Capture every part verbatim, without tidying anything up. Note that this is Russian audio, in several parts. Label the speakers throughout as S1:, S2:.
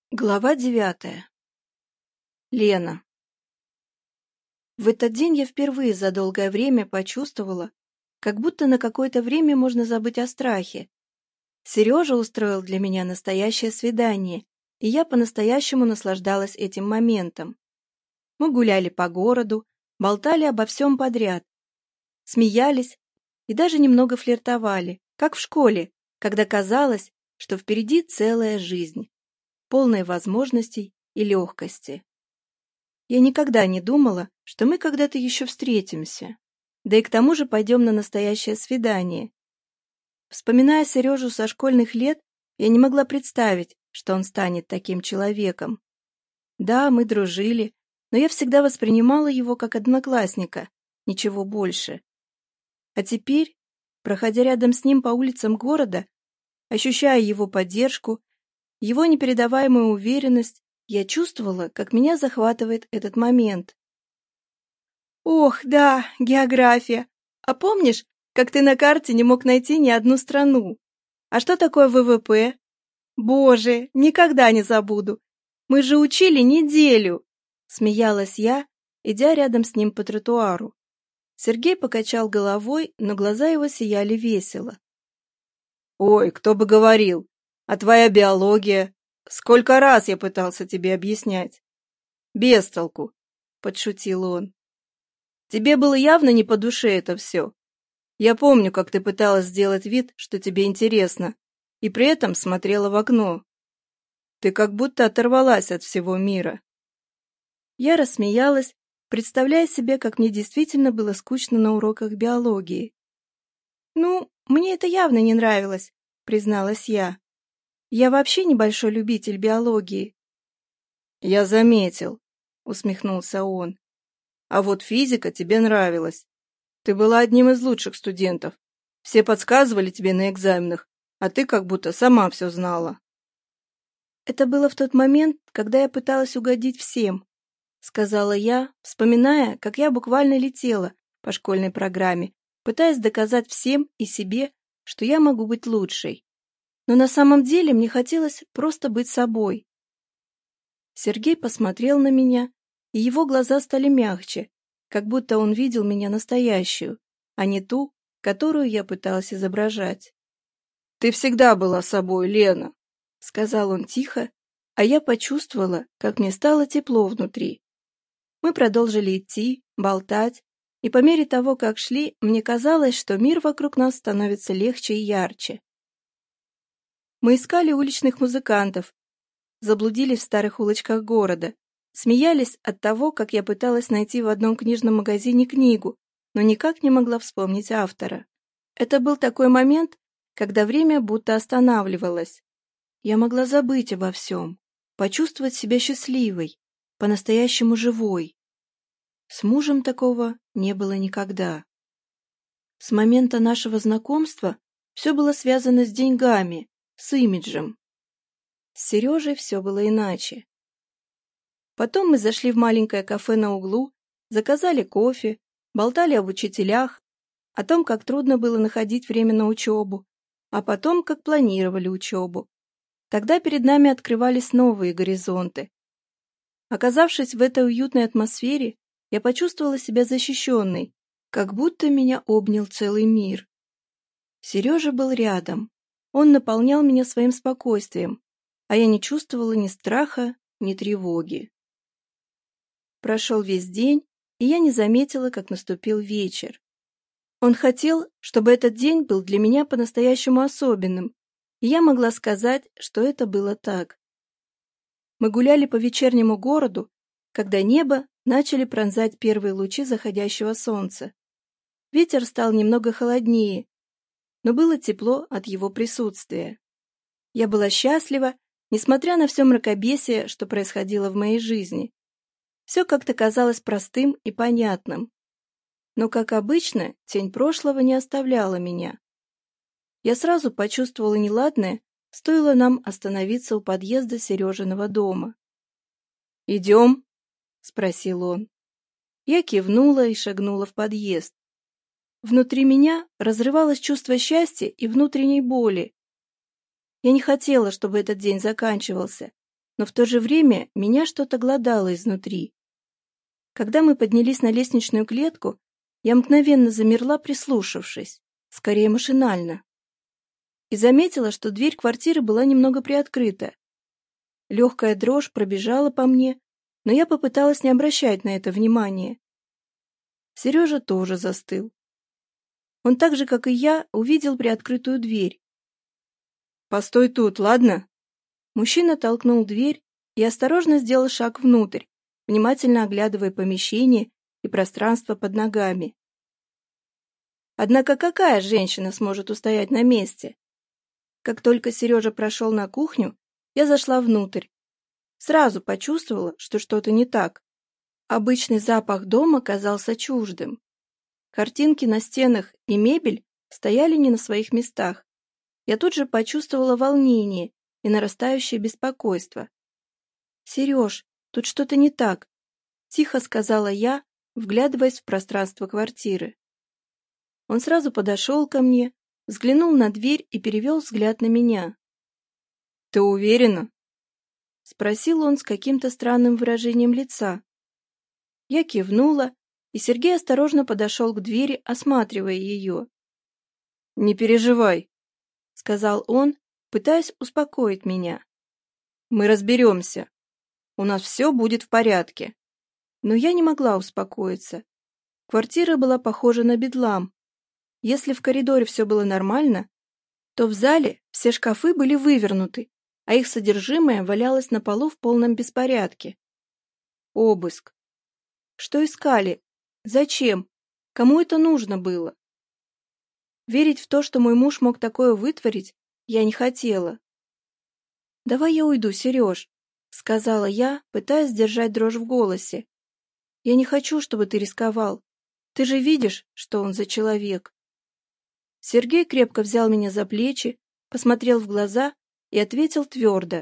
S1: Глава девятая. Лена. В этот день я впервые за долгое время почувствовала, как будто на какое-то время можно забыть о страхе. Сережа устроил для меня настоящее свидание, и я по-настоящему наслаждалась этим моментом. Мы гуляли по городу, болтали обо всем подряд, смеялись и даже немного флиртовали, как в школе, когда казалось, что впереди целая жизнь, полная возможностей и легкости. Я никогда не думала, что мы когда-то еще встретимся, да и к тому же пойдем на настоящее свидание. Вспоминая Сережу со школьных лет, я не могла представить, что он станет таким человеком. Да, мы дружили, но я всегда воспринимала его как одноклассника, ничего больше. А теперь, проходя рядом с ним по улицам города, ощущая его поддержку, его непередаваемую уверенность, я чувствовала, как меня захватывает этот момент. «Ох, да, география. А помнишь, как ты на карте не мог найти ни одну страну? А что такое вэ вэ пэ? Боже, никогда не забуду. Мы же учили неделю!» Смеялась я, идя рядом с ним по тротуару. Сергей покачал головой, но глаза его сияли весело. «Ой, кто бы говорил! А твоя биология? Сколько раз я пытался тебе объяснять!» «Без толку!» — подшутил он. «Тебе было явно не по душе это все. Я помню, как ты пыталась сделать вид, что тебе интересно, и при этом смотрела в окно. Ты как будто оторвалась от всего мира». Я рассмеялась, представляя себе, как мне действительно было скучно на уроках биологии. «Ну, мне это явно не нравилось», — призналась я. «Я вообще небольшой любитель биологии». «Я заметил», — усмехнулся он. «А вот физика тебе нравилась. Ты была одним из лучших студентов. Все подсказывали тебе на экзаменах, а ты как будто сама все знала». «Это было в тот момент, когда я пыталась угодить всем», — сказала я, вспоминая, как я буквально летела по школьной программе, пытаясь доказать всем и себе, что я могу быть лучшей. Но на самом деле мне хотелось просто быть собой. Сергей посмотрел на меня, и его глаза стали мягче, как будто он видел меня настоящую, а не ту, которую я пыталась изображать. «Ты всегда была собой, Лена», — сказал он тихо, а я почувствовала, как мне стало тепло внутри. Мы продолжили идти, болтать, и по мере того, как шли, мне казалось, что мир вокруг нас становится легче и ярче. Мы искали уличных музыкантов, заблудились в старых улочках города, смеялись от того, как я пыталась найти в одном книжном магазине книгу, но никак не могла вспомнить автора. Это был такой момент, когда время будто останавливалось. Я могла забыть обо всем, почувствовать себя счастливой, по-настоящему живой. С мужем такого не было никогда. С момента нашего знакомства все было связано с деньгами, с имиджем. С Сережей все было иначе. Потом мы зашли в маленькое кафе на углу, заказали кофе, болтали об учителях, о том, как трудно было находить время на учебу, а потом, как планировали учебу. Тогда перед нами открывались новые горизонты. Оказавшись в этой уютной атмосфере, я почувствовала себя защищенной, как будто меня обнял целый мир. Сережа был рядом. Он наполнял меня своим спокойствием, а я не чувствовала ни страха, ни тревоги. Прошел весь день, и я не заметила, как наступил вечер. Он хотел, чтобы этот день был для меня по-настоящему особенным, и я могла сказать, что это было так. Мы гуляли по вечернему городу, когда небо начали пронзать первые лучи заходящего солнца. Ветер стал немного холоднее, но было тепло от его присутствия. Я была счастлива, несмотря на все мракобесие, что происходило в моей жизни. Все как-то казалось простым и понятным. Но, как обычно, тень прошлого не оставляла меня. Я сразу почувствовала неладное, стоило нам остановиться у подъезда Сережиного дома. «Идем?» — спросил он. Я кивнула и шагнула в подъезд. Внутри меня разрывалось чувство счастья и внутренней боли. Я не хотела, чтобы этот день заканчивался. но в то же время меня что-то глодало изнутри. Когда мы поднялись на лестничную клетку, я мгновенно замерла, прислушавшись, скорее машинально, и заметила, что дверь квартиры была немного приоткрыта. Легкая дрожь пробежала по мне, но я попыталась не обращать на это внимания. Сережа тоже застыл. Он так же, как и я, увидел приоткрытую дверь. «Постой тут, ладно?» Мужчина толкнул дверь и осторожно сделал шаг внутрь, внимательно оглядывая помещение и пространство под ногами. Однако какая женщина сможет устоять на месте? Как только Сережа прошел на кухню, я зашла внутрь. Сразу почувствовала, что что-то не так. Обычный запах дома казался чуждым. Картинки на стенах и мебель стояли не на своих местах. Я тут же почувствовала волнение и нарастающее беспокойство. «Сереж, тут что-то не так», — тихо сказала я, вглядываясь в пространство квартиры. Он сразу подошел ко мне, взглянул на дверь и перевел взгляд на меня. «Ты уверена?» — спросил он с каким-то странным выражением лица. Я кивнула, и Сергей осторожно подошел к двери, осматривая ее. «Не переживай», — сказал он, пытаясь успокоить меня. «Мы разберемся. У нас все будет в порядке». Но я не могла успокоиться. Квартира была похожа на бедлам. Если в коридоре все было нормально, то в зале все шкафы были вывернуты, а их содержимое валялось на полу в полном беспорядке. Обыск. Что искали? Зачем? Кому это нужно было? Верить в то, что мой муж мог такое вытворить, я не хотела. «Давай я уйду, Сереж», — сказала я, пытаясь сдержать дрожь в голосе. «Я не хочу, чтобы ты рисковал. Ты же видишь, что он за человек». Сергей крепко взял меня за плечи, посмотрел в глаза и ответил твердо.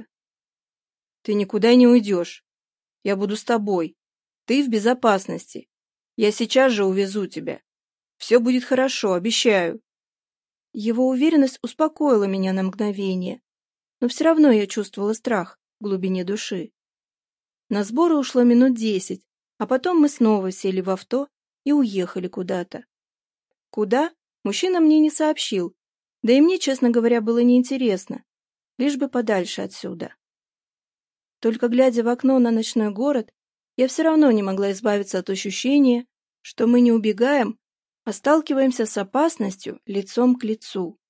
S1: «Ты никуда не уйдешь. Я буду с тобой. Ты в безопасности. Я сейчас же увезу тебя. Все будет хорошо, обещаю». Его уверенность успокоила меня на мгновение, но все равно я чувствовала страх в глубине души. На сборы ушло минут десять, а потом мы снова сели в авто и уехали куда-то. Куда? Мужчина мне не сообщил, да и мне, честно говоря, было неинтересно, лишь бы подальше отсюда. Только глядя в окно на ночной город, я все равно не могла избавиться от ощущения, что мы не убегаем, а сталкиваемся с опасностью лицом к лицу.